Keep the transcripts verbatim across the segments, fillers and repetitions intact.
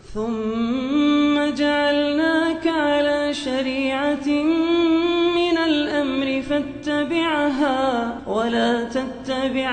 ثم جعلناك على شريعة من الأمر فاتبعها ولا تتبع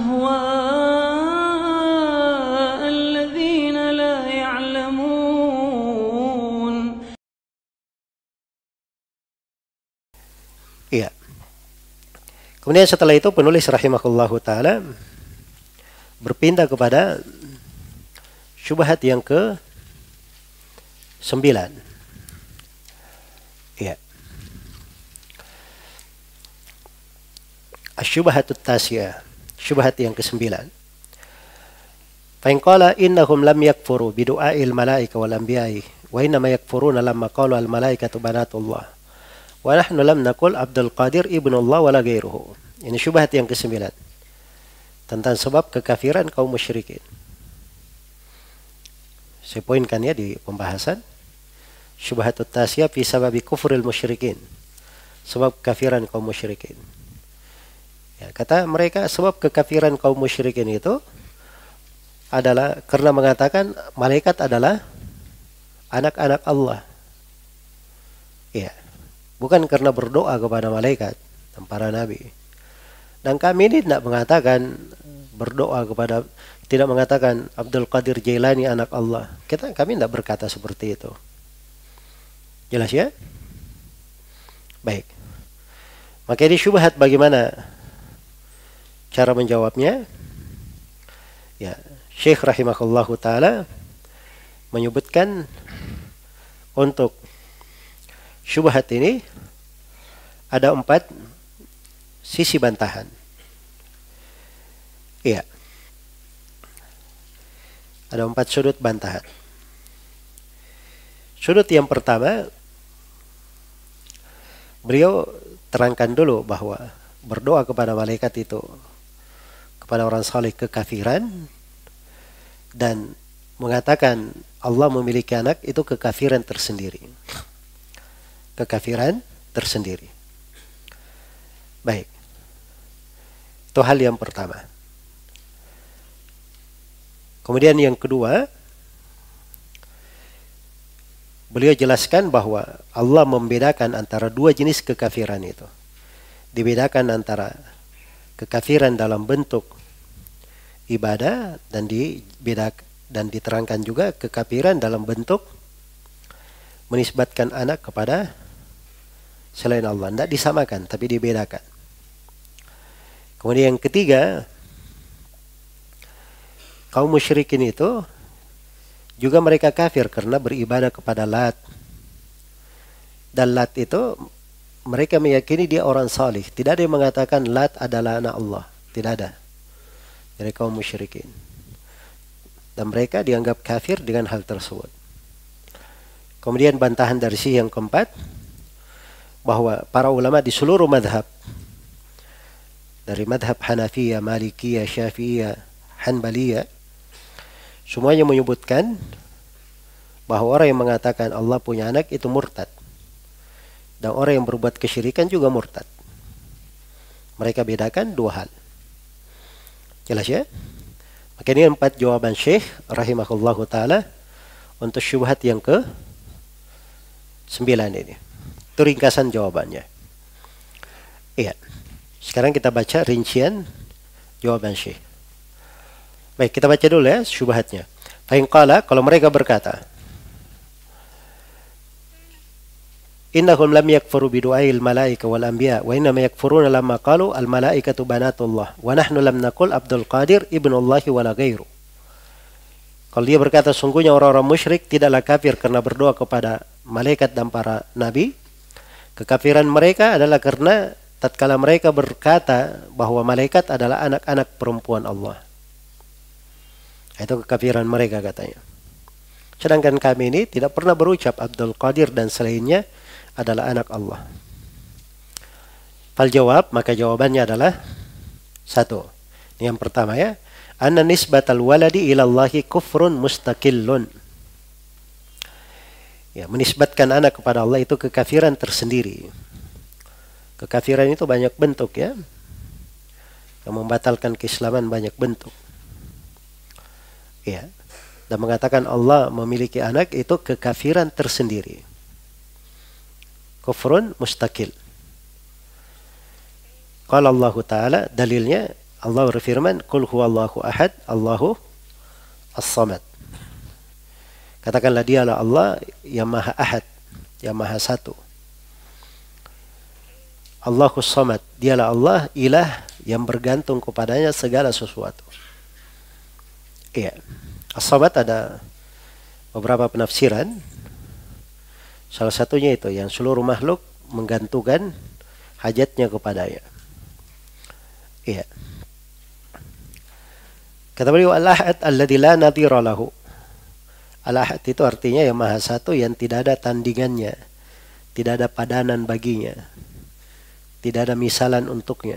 أهواء الذين لا يعلمون. Iya. Kemudian setelah itu penulis rahimahullahu ta'ala berpindah kepada syubhat yang ke sembilan. Ya. Asyubhatut tasiyah, syubhat yang kesembilan. Fa in qala innahum lam yakfuru bi du'ail malaika wal anbiya'i wa innama yakfuruna lamma qalu al malaikatu banatullah wa nahnu lam naqul Abdul Qadir ibnullah wala ghairuhu. Ini syubhat yang kesembilan tentang sebab kekafiran kaum musyrikin. Saya poinkan ya di pembahasan. Syubhatut tasiyah fi sababi kufril musyrikin. Sebab kekafiran kaum musyrikin. Ya, kata mereka sebab kekafiran kaum musyrikin itu adalah karena mengatakan malaikat adalah anak-anak Allah. Ya, bukan karena berdoa kepada malaikat dan para nabi. Dan kami ini tidak mengatakan berdoa kepada, tidak mengatakan Abdul Qadir Jailani anak Allah. Kita kami tidak berkata seperti itu. Jelas ya? Baik. Maka ini syubhat, bagaimana cara menjawabnya? Ya, Syekh rahimahullahu ta'ala menyebutkan untuk syubhat ini ada empat sisi bantahan. Iya. Ada empat sudut bantahan. Sudut yang pertama, beliau terangkan dulu bahwa berdoa kepada malaikat itu, kepada orang saleh, kekafiran, dan mengatakan Allah memiliki anak itu kekafiran tersendiri. Kekafiran tersendiri. Baik. Itu hal yang pertama. Kemudian yang kedua, beliau jelaskan bahwa Allah membedakan antara dua jenis kekafiran itu. Dibedakan antara kekafiran dalam bentuk ibadah dan dibedak dan diterangkan juga kekafiran dalam bentuk menisbatkan anak kepada selain Allah. Tidak disamakan, tapi dibedakan. Kemudian yang ketiga, kaum musyrikin itu juga mereka kafir karena beribadah kepada Lat. Dan Lat itu mereka meyakini dia orang salih. Tidak ada yang mengatakan Lat adalah anak Allah. Tidak ada dari kaum musyrikin. Dan mereka dianggap kafir dengan hal tersebut. Kemudian bantahan dari sisi yang keempat, bahwa para ulama di seluruh madhab, dari madhab Hanafiyah, Malikiyah, Syafi'iyah, Hanbaliyah, semuanya menyebutkan bahwa orang yang mengatakan Allah punya anak itu murtad. Dan orang yang berbuat kesyirikan juga murtad. Mereka bedakan dua hal. Jelas ya? Maka ini empat jawaban Syekh rahimahullahu ta'ala untuk syubhat yang ke sembilan ini. Itu ringkasan jawabannya. Iya. Sekarang kita baca rincian jawaban Syekh. Baik, kita baca dulu ya syubhatnya. Fa in qala, kalau mereka berkata, innahum lam yakfuru bi du'ail malaika wal anbiya wa innama yakfuruna lamma qalu al malaikatu banatullah wa nahnu lam naqul Abdul Qadir ibnullahi wala ghairu. Kalau dia berkata sungguhnya orang-orang musyrik tidaklah kafir karena berdoa kepada malaikat dan para nabi. Kekafiran mereka adalah karena tatkala mereka berkata bahwa malaikat adalah anak-anak perempuan Allah. Itu kekafiran mereka katanya. Sedangkan kami ini tidak pernah berucap Abdul Qadir dan selainnya adalah anak Allah. Fal jawab, maka jawabannya adalah satu. Ini yang pertama ya. Anna nisbatal waladi ilallahi kufrun mustaqillun. Ya, menisbatkan anak kepada Allah itu kekafiran tersendiri. Kekafiran itu banyak bentuk ya. Yang membatalkan keislaman banyak bentuk. Ya. dan mengatakan Allah memiliki anak itu kekafiran tersendiri. Kufrun mustaqil. Qala Allah Ta'ala, dalilnya Allah berfirman, Qul huwallahu ahad, Allahu as-samad. Katakanlah dialah Allah yang maha ahad, yang maha satu. Allahu as-samad, dialah Allah ilah yang bergantung kepadanya segala sesuatu. Iya. As-samad ada beberapa penafsiran. Salah satunya itu yang seluruh makhluk menggantungkan hajatnya kepadanya. Iya. Kata beliau, Al-Ahad alladzi la nadhira lahu. Al-Ahad itu artinya yang maha satu yang tidak ada tandingannya, tidak ada padanan baginya, tidak ada misalan untuknya.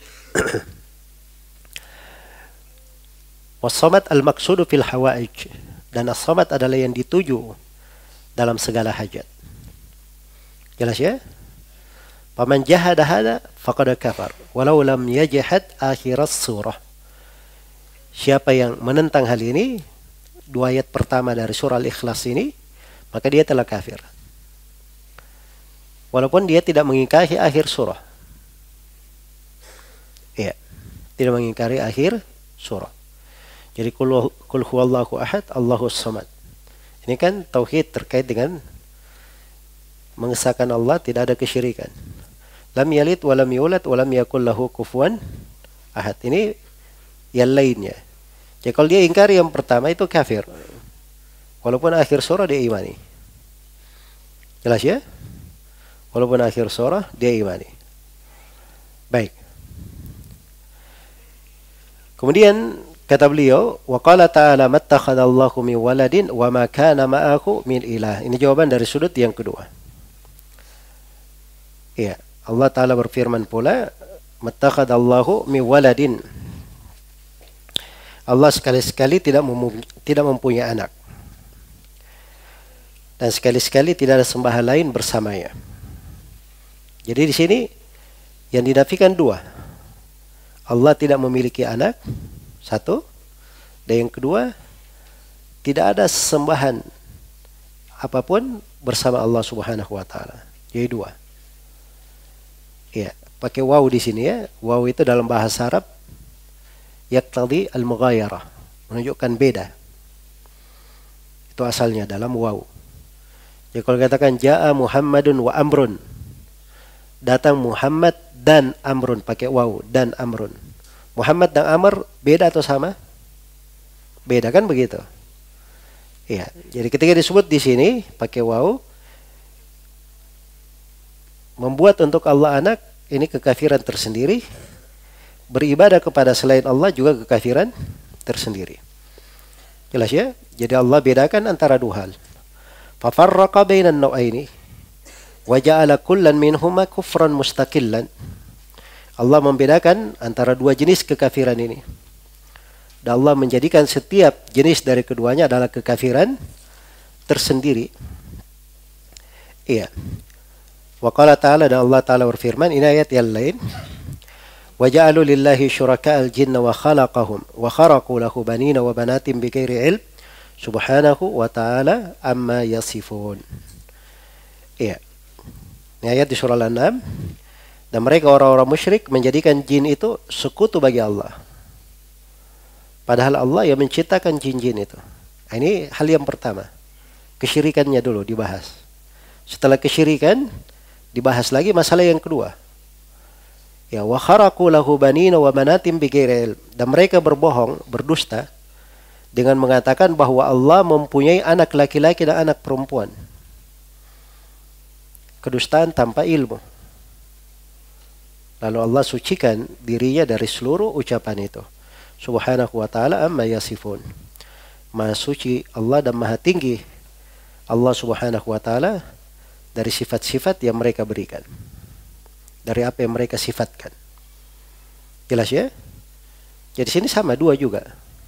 Was-samad al-maqsudu fil hawaij, dan as-samad adalah yang dituju dalam segala hajat. Jelas ya? Faman jahada hada faqad kafar walau lam yajhad akhiras surah. Siapa yang menentang hal ini, dua ayat pertama dari surah Al-Ikhlas ini, maka dia telah kafir. Walaupun dia tidak mengingkari akhir surah. Iya, tidak mengingkari akhir surah. Jadi kul huwallahu ahad, Allahus samad. Ini kan tauhid terkait dengan mengesahkan Allah, tidak ada kesyirikan. Lam yalid wa lam yulad wa lam yakul lahu kufuwan ahad. Ini yang lainnya. Jadi kalau dia ingkari yang pertama itu kafir. Walaupun akhir surah dia imani. Jelas ya? Walaupun akhir surah dia imani. Baik. Kemudian kata beliau, wa qala ta'ala mattakhadallahu min waladin wa ma kana ma'ahu min ilah. Ini jawaban dari sudut yang kedua. Iya, Allah Ta'ala berfirman pula, mattakhadallahu min waladin. Allah sekali-sekali tidak mem- tidak mempunyai anak. Dan sekali-sekali tidak ada sembahan lain bersamanya. Jadi di sini yang dinafikan dua. Allah tidak memiliki anak, satu. Dan yang kedua, tidak ada sembahan apapun bersama Allah Subhanahu wa taala. Jadi dua. Ya, pakai waw di sini ya. Waw itu dalam bahasa Arab yaqtadi al-mughayarah, menunjukkan beda. Itu asalnya dalam waw. Jadi kalau katakan jaa Muhammadun wa Amrun, datang Muhammad dan Amrun, pakai waw, dan Amrun. Muhammad dan Amr beda atau sama? Beda kan begitu? Iya. Jadi ketika disebut di sini pakai waw, membuat untuk Allah anak, ini kekafiran tersendiri. Beribadah kepada selain Allah juga kekafiran tersendiri. Jelas ya? Jadi Allah bedakan antara dua hal. Fafarraqa bainan naw'aini wa ja'ala kullan minhuma kufran mustaqillan. Allah membedakan antara dua jenis kekafiran ini. Dan Allah menjadikan setiap jenis dari keduanya adalah kekafiran tersendiri. Iya. Wa qala ta'ala, dan Allah Ta'ala berfirman, ini ayat yang lain. Wa ja'alu lillahi syuraka'al jinna wa khalaqahum wa kharaqu lahu banina wa banatin bighairi ilm subhanahu wa ta'ala amma yasifun. Iya. Ini ayat di surah Al-An'am. Dan mereka orang-orang musyrik menjadikan jin itu sekutu bagi Allah. Padahal Allah yang menciptakan jin-jin itu. Ini hal yang pertama. Kesyirikannya dulu dibahas. Setelah kesyirikan, dibahas lagi masalah yang kedua. Ya, wa kharaqu lahu banina wa banatin bighairi ilm. Dan mereka berbohong, berdusta dengan mengatakan bahwa Allah mempunyai anak laki-laki dan anak perempuan. Kedustaan tanpa ilmu. Lalu Allah sucikan dirinya dari seluruh ucapan itu. Subhanahu wa ta'ala amma yasifun. Maha suci Allah dan maha tinggi Allah Subhanahu wa ta'ala dari sifat-sifat yang mereka berikan. Dari apa yang mereka sifatkan. Jelas ya? Jadi sini sama dua juga.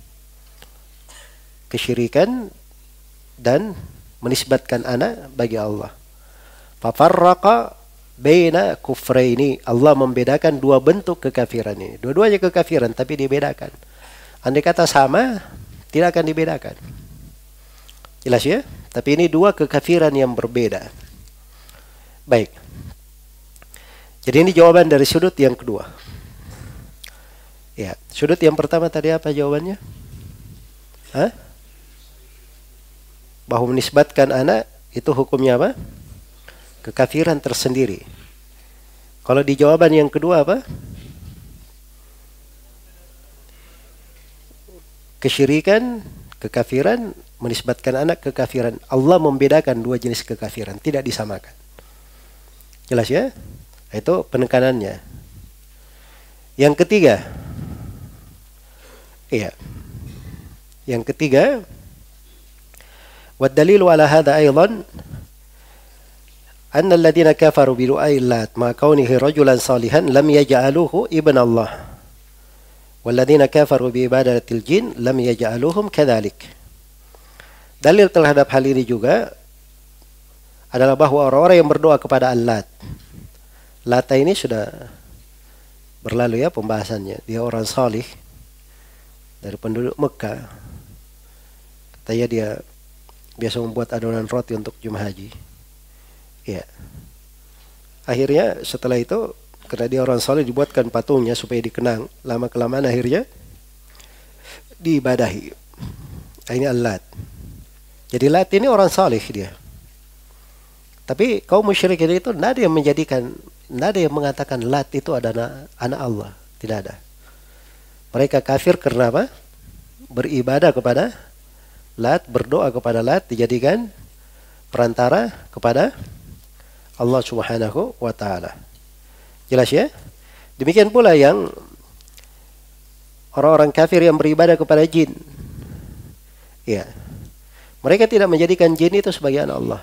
Kesyirikan dan menisbatkan anak bagi Allah. Fafarraqa baina kufraini. Allah membedakan dua bentuk kekafiran ini. Dua-duanya kekafiran tapi dibedakan. Andai kata sama, tidak akan dibedakan. Jelas ya? Tapi ini dua kekafiran yang berbeda. Baik. Jadi ini jawaban dari sudut yang kedua. Ya, sudut yang pertama tadi apa jawabannya? Hah? Bahwa menisbatkan anak itu hukumnya apa? Kekafiran tersendiri. Kalau di jawaban yang kedua apa? Kesyirikan, kekafiran, menisbatkan anak kekafiran. Allah membedakan dua jenis kekafiran, tidak disamakan. Jelas ya? Itu penekanannya. Yang ketiga, iya. Yang ketiga, wa dalilu ala hadha aidan anna alladhina kafaru bi du'ai Lat ma kaunihi rajulan salihan lam yaj'aluhu ibn Allah. Walladzina kafaru bi ibadatil jin lam yaj'aluhum kadzalik. Dalil terhadap hal ini juga adalah bahwa orang-orang yang berdoa kepada Al-Lat. Lata ini sudah berlalu ya pembahasannya. Dia orang salih dari penduduk Mekah. Katanya dia biasa membuat adonan roti untuk jemaah haji. Ya. Akhirnya setelah itu karena dia orang saleh dibuatkan patungnya supaya dikenang. Lama-kelamaan akhirnya diibadahi. Ini Al-Lat. Jadi Lat ini orang saleh dia. Tapi kaum musyrikin itu tidak ada yang menjadikan, tidak ada yang mengatakan Lat itu adalah anak Allah. Tidak ada. Mereka kafir karena apa? Beribadah kepada Lat, berdoa kepada Lat, dijadikan perantara kepada Allah Subhanahu wa Ta'ala. Jelas ya? Demikian pula yang orang-orang kafir yang beribadah kepada jin. Ya. Mereka tidak menjadikan jin itu sebagai anak Allah.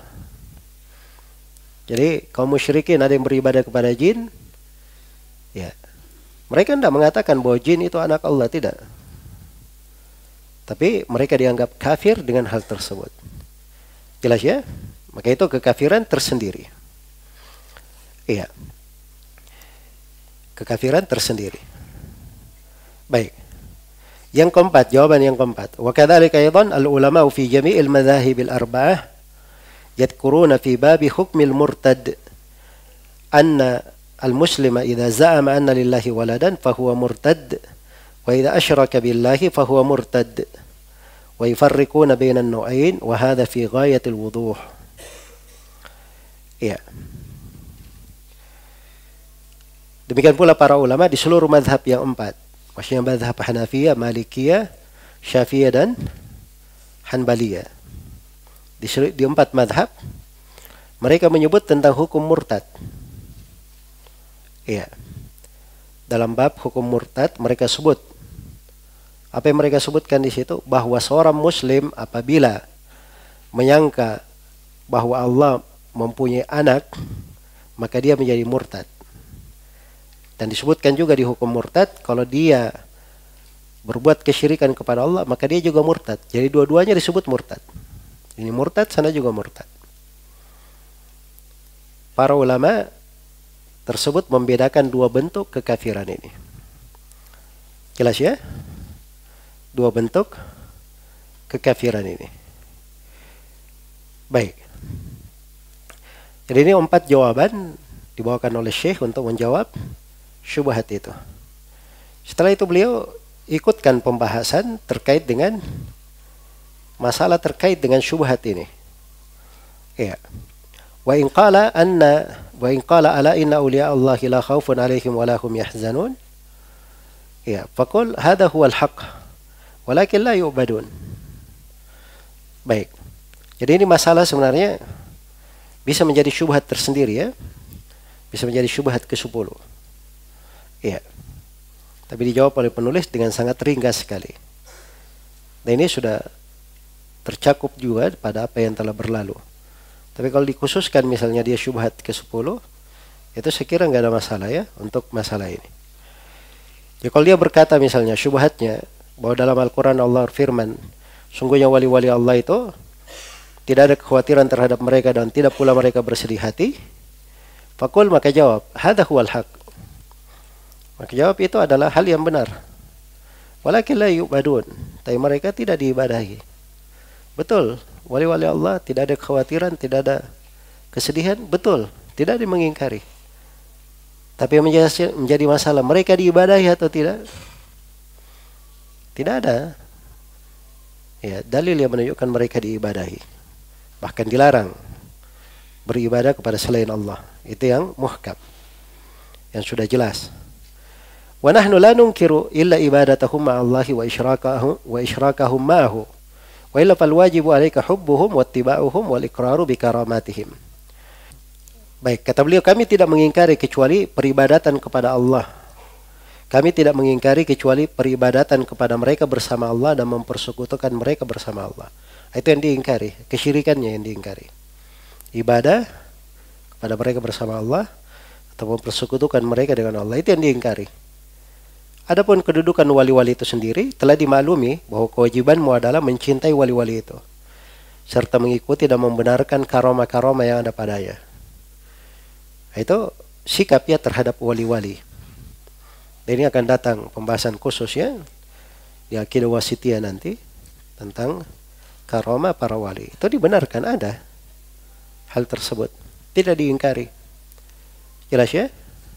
Jadi kaum musyrikin ada yang beribadah kepada jin. Ya. Mereka tidak mengatakan bahwa jin itu anak Allah, tidak. Tapi mereka dianggap kafir dengan hal tersebut. Jelas ya? Maka itu kekafiran tersendiri. Iya. Kekafiran tersendiri. Baik. Yang keempat, jawaban yang keempat. Wa kadzalika aidan al-ulama fi jami'il madzahib al-arba'ah yadhkuruna fi babi hukmil murtad anna al-muslima idza za'ama anna lillahi waladan fa huwa murtad wa idza asyraka billahi fa huwa murtad wa yufarriquna baina an-naw'ain wa hadha fi ghayatil wuduh. Iya. Demikian pula para ulama di seluruh mazhab yang empat. Maksudnya mazhab Hanafiyah, Malikiyah, Syafi'iyah dan Hanbaliyah. Di, di empat mazhab mereka menyebut tentang hukum murtad. Iya. Dalam bab hukum murtad mereka sebut, apa yang mereka sebutkan di situ, bahwa seorang muslim apabila menyangka bahwa Allah mempunyai anak, maka dia menjadi murtad. Dan disebutkan juga di hukum murtad, kalau dia berbuat kesyirikan kepada Allah, maka dia juga murtad. Jadi dua-duanya disebut murtad. Ini murtad, sana juga murtad. Para ulama tersebut membedakan dua bentuk kekafiran ini. Jelas ya? Dua bentuk kekafiran ini. Baik. Jadi ini empat jawaban dibawakan oleh Syekh untuk menjawab syubhat itu. Setelah itu beliau ikutkan pembahasan terkait dengan masalah terkait dengan syubhat ini. Ya. Wa in qala anna wa in qala ala inna awliya Allah la khaufun alaihim wa la hum yahzanun. Ya, faqul hadha huwa al-haq walakin la yu'badun. Baik. Jadi ini masalah sebenarnya bisa menjadi syubhat tersendiri ya. Bisa menjadi syubhat ke sepuluh. Ya. Tapi dijawab oleh penulis dengan sangat ringkas sekali. Dan ini sudah tercakup juga pada apa yang telah berlalu. Tapi kalau dikhususkan misalnya dia syubhat ke sepuluh, itu saya kira nggak ada masalah ya untuk masalah ini. Ya kalau dia berkata misalnya syubhatnya bahwa dalam Al-Quran Allah firman, sungguhnya wali-wali Allah itu tidak ada kekhawatiran terhadap mereka dan tidak pula mereka bersedih hati. Fakul maka jawab, hadha huwal haq. Maka jawab itu adalah hal yang benar. Walakin la yu'badun. Tapi mereka tidak diibadahi. Betul, wali-wali Allah tidak ada kekhawatiran, tidak ada kesedihan, betul, tidak ada mengingkari. Tapi yang menjadi, menjadi masalah, mereka diibadahi atau tidak? Tidak ada ya dalil yang menunjukkan mereka diibadahi. Bahkan dilarang beribadah kepada selain Allah. Itu yang muhkam, yang sudah jelas. Wa nahnu la nunkiru illa ibadatahum ma'allahi wa isyrakahum wa isyrakahum ma'ahu. Wa illa fal wajibu 'alaika hubbuhum wattiba'uhum wal iqraru bi karamatihim. Baik, kata beliau, kami tidak mengingkari kecuali peribadatan kepada Allah. Kami tidak mengingkari kecuali peribadatan kepada mereka bersama Allah dan mempersekutukan mereka bersama Allah. Itu yang diingkari, kesyirikannya yang diingkari. Ibadah kepada mereka bersama Allah atau mempersekutukan mereka dengan Allah, itu yang diingkari. Adapun kedudukan wali-wali itu sendiri telah dimaklumi bahwa kewajibanmu adalah mencintai wali-wali itu serta mengikuti dan membenarkan karomah-karomah yang ada padanya. Itu sikapnya terhadap wali-wali. Dan ini akan datang pembahasan khususnya di Aqidah Wasithiyah nanti tentang karomah para wali. Itu dibenarkan, ada hal tersebut, tidak diingkari. Jelas ya?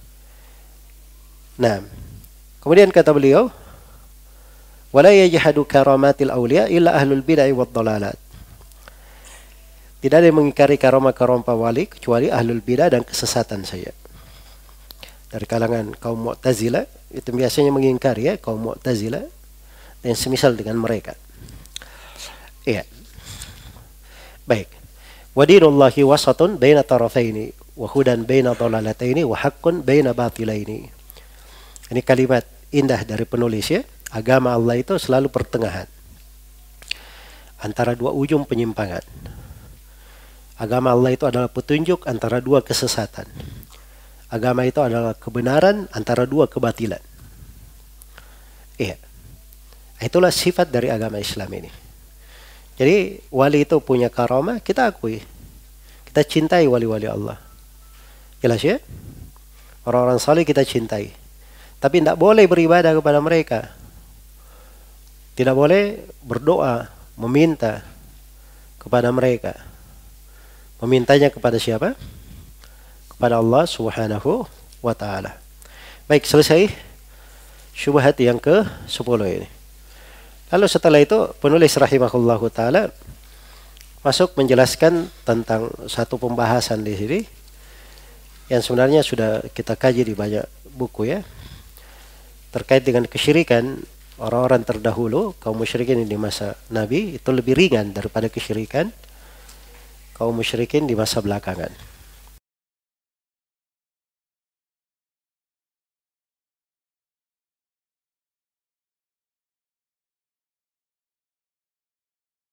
Nah, kemudian kata beliau, wala yajhadu karamatil awliya illa ahlul bid'ah wad dhalalat. Tidak ada yang mengingkari karomah-karomah wali kecuali ahlul bidah dan kesesatan saja. Dari kalangan kaum Mu'tazilah itu biasanya mengingkari ya, kaum Mu'tazilah dan semisal dengan mereka. Iya. Baik. Wa dinullahi wasatun baina tarafaini wa hudan baina dhalalataini wa haqqun baina batilaini. Ini kalimat indah dari penulis ya. Agama Allah itu selalu pertengahan antara dua ujung penyimpangan. Agama Allah itu adalah petunjuk antara dua kesesatan. Agama itu adalah kebenaran antara dua kebatilan. Iya. Itulah sifat dari agama Islam ini. Jadi wali itu punya karamah, kita akui. Kita cintai wali-wali Allah. Jelas ya? Orang-orang saleh kita cintai. Tapi tidak boleh beribadah kepada mereka. Tidak boleh berdoa, meminta kepada mereka. Memintanya kepada siapa? Kepada Allah Subhanahu wa ta'ala. Baik, selesai syubhat yang ke sepuluh ini. Lalu setelah itu penulis rahimahullahu ta'ala masuk menjelaskan tentang satu pembahasan di sini yang sebenarnya sudah kita kaji di banyak buku ya, terkait dengan kesyirikan orang-orang terdahulu, kaum musyrikin di masa Nabi itu lebih ringan daripada kesyirikan kaum musyrikin di masa belakangan.